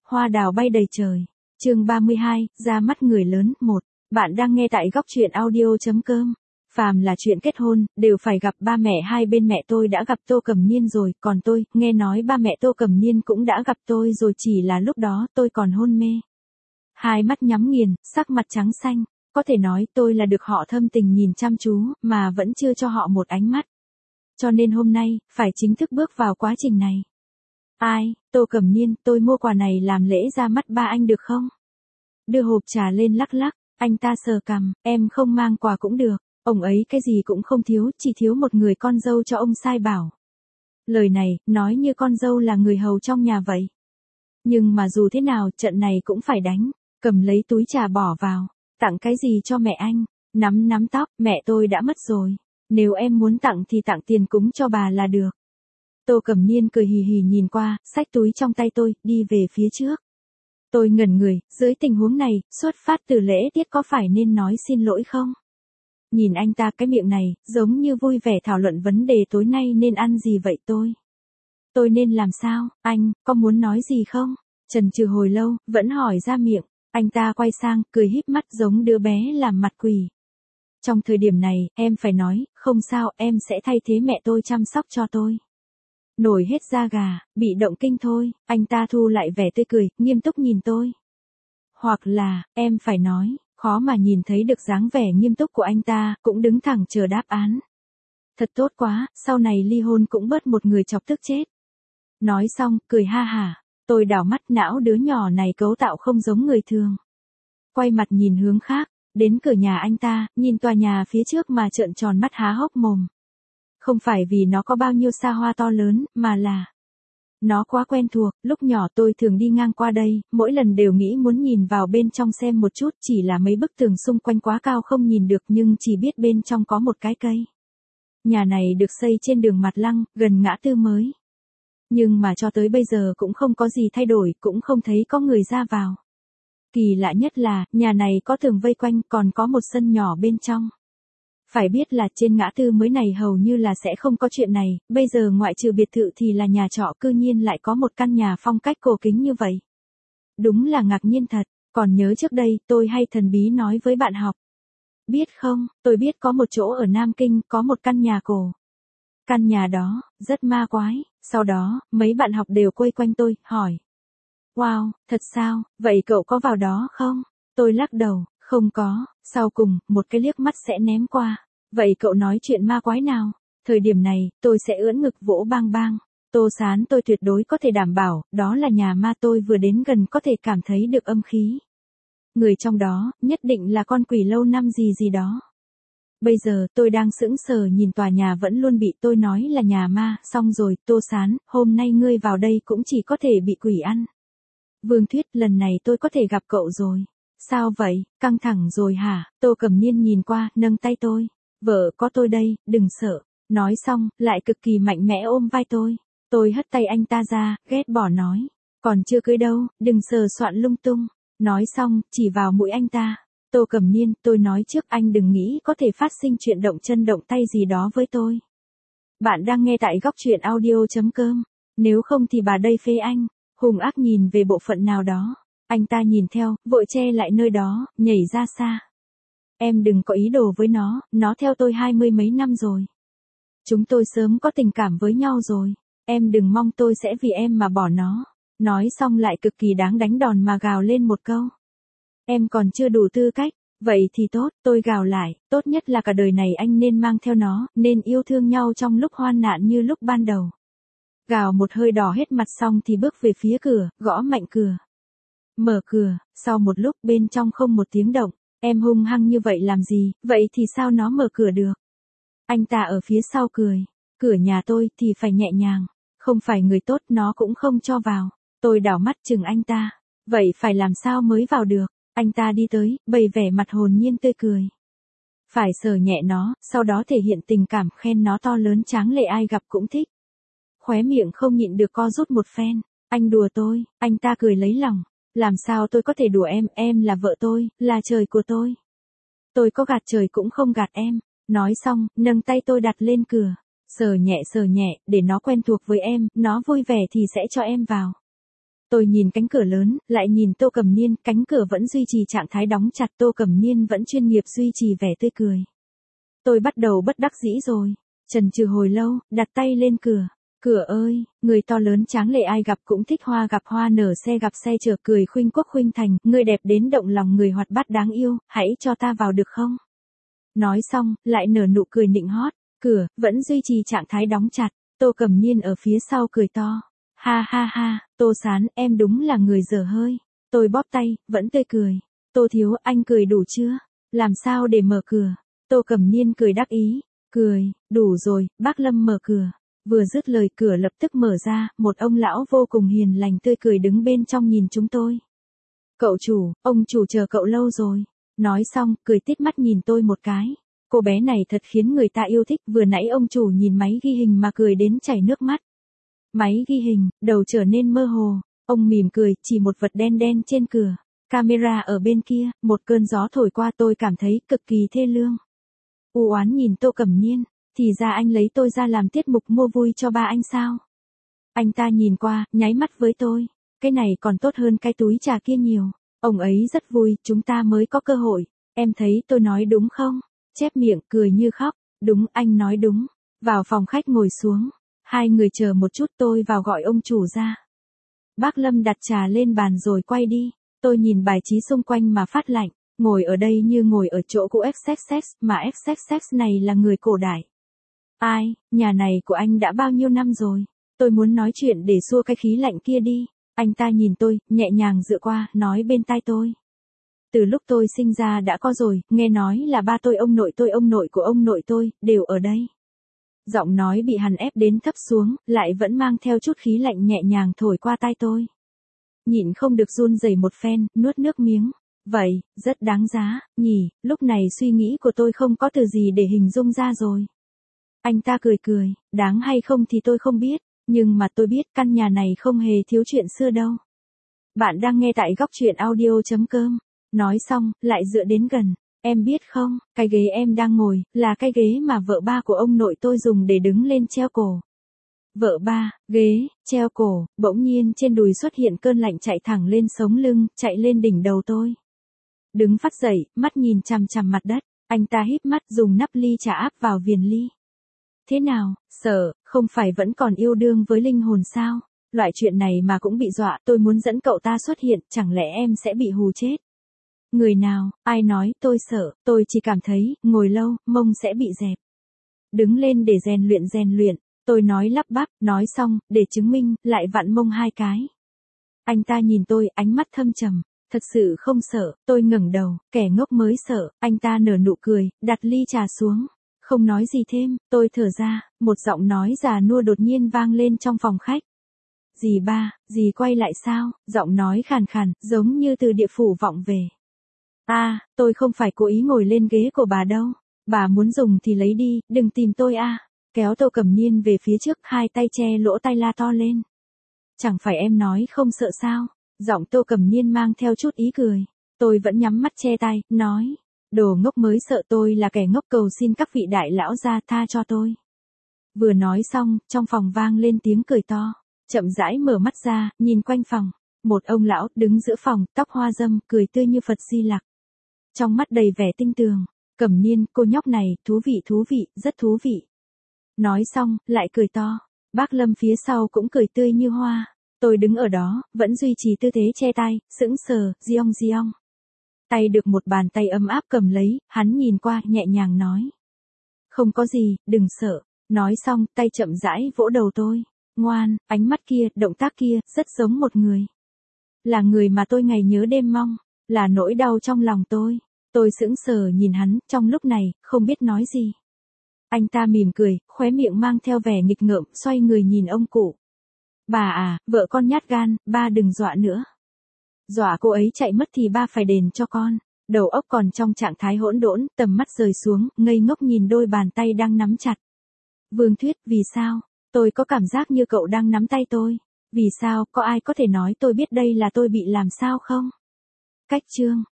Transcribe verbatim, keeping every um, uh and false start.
Hoa đào bay đầy trời. Chương ba mươi hai, ra mắt người lớn. Một. Bạn đang nghe tại góc truyện audio chấm com. Phàm là chuyện kết hôn, đều phải gặp ba mẹ hai bên. Mẹ tôi đã gặp Tô Cẩm Niên rồi, còn tôi, nghe nói ba mẹ Tô Cẩm Niên cũng đã gặp tôi rồi, chỉ là lúc đó tôi còn hôn mê. Hai mắt nhắm nghiền, sắc mặt trắng xanh, có thể nói tôi là được họ thâm tình nhìn chăm chú, mà vẫn chưa cho họ một ánh mắt. Cho nên hôm nay, phải chính thức bước vào quá trình này. Ai, Tô Cẩm Niên, tôi mua quà này làm lễ ra mắt ba anh được không? Đưa hộp trà lên lắc lắc, anh ta sờ cằm, em không mang quà cũng được, ông ấy cái gì cũng không thiếu, chỉ thiếu một người con dâu cho ông sai bảo. Lời này, nói như con dâu là người hầu trong nhà vậy. Nhưng mà dù thế nào, trận này cũng phải đánh, cầm lấy túi trà bỏ vào, tặng cái gì cho mẹ anh, nắm nắm tóc, mẹ tôi đã mất rồi, nếu em muốn tặng thì tặng tiền cúng cho bà là được. Tô Cẩm Niên cười hì hì nhìn qua, xách túi trong tay tôi, đi về phía trước. Tôi ngẩn người, dưới tình huống này, xuất phát từ lễ tiết có phải nên nói xin lỗi không? Nhìn anh ta cái miệng này, giống như vui vẻ thảo luận vấn đề tối nay nên ăn gì vậy tôi? Tôi nên làm sao, anh, có muốn nói gì không? Chần chừ hồi lâu, vẫn hỏi ra miệng, anh ta quay sang, cười híp mắt giống đứa bé làm mặt quỷ. Trong thời điểm này, em phải nói, không sao, em sẽ thay thế mẹ tôi chăm sóc cho tôi. Nổi hết da gà, bị động kinh thôi, anh ta thu lại vẻ tươi cười, nghiêm túc nhìn tôi. Hoặc là, em phải nói, khó mà nhìn thấy được dáng vẻ nghiêm túc của anh ta, cũng đứng thẳng chờ đáp án. Thật tốt quá, sau này ly hôn cũng bớt một người chọc tức chết. Nói xong, cười ha hả, tôi đảo mắt, não đứa nhỏ này cấu tạo không giống người thường. Quay mặt nhìn hướng khác, đến cửa nhà anh ta, nhìn tòa nhà phía trước mà trợn tròn mắt há hốc mồm. Không phải vì nó có bao nhiêu xa hoa to lớn, mà là nó quá quen thuộc, lúc nhỏ tôi thường đi ngang qua đây, mỗi lần đều nghĩ muốn nhìn vào bên trong xem một chút, chỉ là mấy bức tường xung quanh quá cao không nhìn được, nhưng chỉ biết bên trong có một cái cây. Nhà này được xây trên đường Mặt Lăng, gần ngã tư mới. Nhưng mà cho tới bây giờ cũng không có gì thay đổi, cũng không thấy có người ra vào. Kỳ lạ nhất là, nhà này có tường vây quanh, còn có một sân nhỏ bên trong. Phải biết là trên ngã tư mới này hầu như là sẽ không có chuyện này, bây giờ ngoại trừ biệt thự thì là nhà trọ, cư nhiên lại có một căn nhà phong cách cổ kính như vậy. Đúng là ngạc nhiên thật, còn nhớ trước đây tôi hay thần bí nói với bạn học. Biết không, tôi biết có một chỗ ở Nam Kinh có một căn nhà cổ. Căn nhà đó, rất ma quái, sau đó, mấy bạn học đều quây quanh tôi, hỏi. Wow, thật sao, vậy cậu có vào đó không? Tôi lắc đầu, không có, sau cùng, một cái liếc mắt sẽ ném qua. Vậy cậu nói chuyện ma quái nào? Thời điểm này, tôi sẽ ưỡn ngực vỗ bang bang. Tô Sán tôi tuyệt đối có thể đảm bảo, đó là nhà ma, tôi vừa đến gần có thể cảm thấy được âm khí. Người trong đó, nhất định là con quỷ lâu năm gì gì đó. Bây giờ, tôi đang sững sờ nhìn tòa nhà vẫn luôn bị tôi nói là nhà ma, xong rồi, Tô Sán, hôm nay ngươi vào đây cũng chỉ có thể bị quỷ ăn. Vương Thuyết, lần này tôi có thể gặp cậu rồi. Sao vậy, căng thẳng rồi hả? Tô Cẩm Niên nhìn qua, nâng tay tôi. Vợ có tôi đây, đừng sợ. Nói xong, lại cực kỳ mạnh mẽ ôm vai tôi. Tôi hất tay anh ta ra, ghét bỏ nói. Còn chưa cưới đâu, đừng sờ soạn lung tung. Nói xong, chỉ vào mũi anh ta. Tô Cẩm Niên, tôi nói trước anh đừng nghĩ có thể phát sinh chuyện động chân động tay gì đó với tôi. Bạn đang nghe tại góc truyện audio chấm com. Nếu không thì bà đây phê anh. Hung ác nhìn về bộ phận nào đó. Anh ta nhìn theo, vội che lại nơi đó, nhảy ra xa. Em đừng có ý đồ với nó, nó theo tôi hai mươi mấy năm rồi. Chúng tôi sớm có tình cảm với nhau rồi. Em đừng mong tôi sẽ vì em mà bỏ nó. Nói xong lại cực kỳ đáng đánh đòn mà gào lên một câu. Em còn chưa đủ tư cách. Vậy thì tốt, tôi gào lại, tốt nhất là cả đời này anh nên mang theo nó, nên yêu thương nhau trong lúc hoạn nạn như lúc ban đầu. Gào một hơi đỏ hết mặt xong thì bước về phía cửa, gõ mạnh cửa. Mở cửa, sau một lúc bên trong không một tiếng động, em hung hăng như vậy làm gì, vậy thì sao nó mở cửa được? Anh ta ở phía sau cười, cửa nhà tôi thì phải nhẹ nhàng, không phải người tốt nó cũng không cho vào. Tôi đảo mắt chừng anh ta, vậy phải làm sao mới vào được? Anh ta đi tới, bày vẻ mặt hồn nhiên tươi cười. Phải sờ nhẹ nó, sau đó thể hiện tình cảm khen nó to lớn tráng lệ ai gặp cũng thích. Khóe miệng không nhịn được co rút một phen, anh đùa tôi, anh ta cười lấy lòng. Làm sao tôi có thể đùa em, em là vợ tôi, là trời của tôi. Tôi có gạt trời cũng không gạt em. Nói xong, nâng tay tôi đặt lên cửa. Sờ nhẹ sờ nhẹ, để nó quen thuộc với em, nó vui vẻ thì sẽ cho em vào. Tôi nhìn cánh cửa lớn, lại nhìn Tô Cẩm Niên, cánh cửa vẫn duy trì trạng thái đóng chặt, Tô Cẩm Niên vẫn chuyên nghiệp duy trì vẻ tươi cười. Tôi bắt đầu bất đắc dĩ rồi. Chần chừ hồi lâu, đặt tay lên cửa. Cửa ơi, người to lớn tráng lệ ai gặp cũng thích hoa gặp hoa nở xe gặp xe chở cười khuynh quốc khuynh thành, người đẹp đến động lòng người hoạt bát đáng yêu, hãy cho ta vào được không? Nói xong, lại nở nụ cười nịnh hót, cửa, vẫn duy trì trạng thái đóng chặt, Tô Cẩm Niên ở phía sau cười to. Ha ha ha, Tô Sán, em đúng là người dở hơi. Tôi bóp tay, vẫn tươi cười. Tô Thiếu, anh cười đủ chưa? Làm sao để mở cửa? Tô Cẩm Niên cười đắc ý. Cười, đủ rồi, bác Lâm mở cửa. Vừa dứt lời cửa lập tức mở ra, một ông lão vô cùng hiền lành tươi cười đứng bên trong nhìn chúng tôi. Cậu chủ, ông chủ chờ cậu lâu rồi. Nói xong, cười tít mắt nhìn tôi một cái. Cô bé này thật khiến người ta yêu thích, vừa nãy ông chủ nhìn máy ghi hình mà cười đến chảy nước mắt. Máy ghi hình, đầu trở nên mơ hồ, ông mỉm cười, chỉ một vật đen đen trên cửa. Camera ở bên kia, một cơn gió thổi qua tôi cảm thấy cực kỳ thê lương. U oán nhìn Tô Cẩm Niên, thì ra anh lấy tôi ra làm tiết mục mua vui cho ba anh sao? Anh ta nhìn qua, nháy mắt với tôi, cái này còn tốt hơn cái túi trà kia nhiều. Ông ấy rất vui, chúng ta mới có cơ hội, em thấy tôi nói đúng không? Chép miệng, cười như khóc, đúng, anh nói đúng. Vào phòng khách ngồi xuống, hai người chờ một chút tôi vào gọi ông chủ ra. Bác Lâm đặt trà lên bàn rồi quay đi, tôi nhìn bài trí xung quanh mà phát lạnh, ngồi ở đây như ngồi ở chỗ cũ ép ích ích, mà ép ích ích này là người cổ đại. Ai, nhà này của anh đã bao nhiêu năm rồi? Tôi muốn nói chuyện để xua cái khí lạnh kia đi. Anh ta nhìn tôi, nhẹ nhàng dựa qua, nói bên tai tôi. Từ lúc tôi sinh ra đã có rồi, nghe nói là ba tôi, ông nội tôi, ông nội của ông nội tôi, đều ở đây. Giọng nói bị hắn ép đến thấp xuống, lại vẫn mang theo chút khí lạnh nhẹ nhàng thổi qua tai tôi. Nhịn không được run rẩy một phen, nuốt nước miếng. Vậy, rất đáng giá, nhỉ, lúc này suy nghĩ của tôi không có từ gì để hình dung ra rồi. Anh ta cười cười, đáng hay không thì tôi không biết, nhưng mà tôi biết căn nhà này không hề thiếu chuyện xưa đâu. Bạn đang nghe tại góc truyện audio chấm com. Nói xong, lại dựa đến gần. Em biết không, cái ghế em đang ngồi, là cái ghế mà vợ ba của ông nội tôi dùng để đứng lên treo cổ. Vợ ba, ghế, treo cổ, bỗng nhiên trên đùi xuất hiện cơn lạnh chạy thẳng lên sống lưng, chạy lên đỉnh đầu tôi. Đứng phát dậy, mắt nhìn chằm chằm mặt đất, anh ta híp mắt dùng nắp ly trà áp vào viền ly. Thế nào, sợ, không phải vẫn còn yêu đương với linh hồn sao? Loại chuyện này mà cũng bị dọa, tôi muốn dẫn cậu ta xuất hiện, chẳng lẽ em sẽ bị hù chết? Người nào, ai nói, tôi sợ, tôi chỉ cảm thấy, ngồi lâu, mông sẽ bị dẹp. Đứng lên để rèn luyện rèn luyện, tôi nói lắp bắp, nói xong, để chứng minh, lại vặn mông hai cái. Anh ta nhìn tôi, ánh mắt thâm trầm, thật sự không sợ, tôi ngẩng đầu, kẻ ngốc mới sợ, anh ta nở nụ cười, đặt ly trà xuống. Không nói gì thêm, tôi thở ra, một giọng nói già nua đột nhiên vang lên trong phòng khách. Dì ba, dì quay lại sao, giọng nói khàn khàn, giống như từ địa phủ vọng về. À, tôi không phải cố ý ngồi lên ghế của bà đâu, bà muốn dùng thì lấy đi, đừng tìm tôi à. Kéo Tô Cẩm Niên về phía trước, hai tay che lỗ tai la to lên. Chẳng phải em nói không sợ sao, giọng Tô Cẩm Niên mang theo chút ý cười. Tôi vẫn nhắm mắt che tai, nói. Đồ ngốc mới sợ, tôi là kẻ ngốc, cầu xin các vị đại lão gia tha cho tôi. Vừa nói xong, trong phòng vang lên tiếng cười to, chậm rãi mở mắt ra, nhìn quanh phòng, một ông lão đứng giữa phòng, tóc hoa râm, cười tươi như Phật Di Lặc. Trong mắt đầy vẻ tinh tường, Cẩm Niên, cô nhóc này, thú vị thú vị, rất thú vị. Nói xong, lại cười to, bác Lâm phía sau cũng cười tươi như hoa. Tôi đứng ở đó, vẫn duy trì tư thế che tay, sững sờ, giong giong. Tay được một bàn tay ấm áp cầm lấy, hắn nhìn qua, nhẹ nhàng nói. Không có gì, đừng sợ. Nói xong, tay chậm rãi vỗ đầu tôi. Ngoan, ánh mắt kia, động tác kia, rất giống một người. Là người mà tôi ngày nhớ đêm mong, là nỗi đau trong lòng tôi. Tôi sững sờ nhìn hắn, trong lúc này, không biết nói gì. Anh ta mỉm cười, khóe miệng mang theo vẻ nghịch ngợm, xoay người nhìn ông cụ. Bà à, vợ con nhát gan, ba đừng dọa nữa. Dọa cô ấy chạy mất thì ba phải đền cho con. Đầu óc còn trong trạng thái hỗn độn, tầm mắt rời xuống, ngây ngốc nhìn đôi bàn tay đang nắm chặt. Vương Thuyết, vì sao? Tôi có cảm giác như cậu đang nắm tay tôi. Vì sao, có ai có thể nói tôi biết đây là tôi bị làm sao không? Cách chương.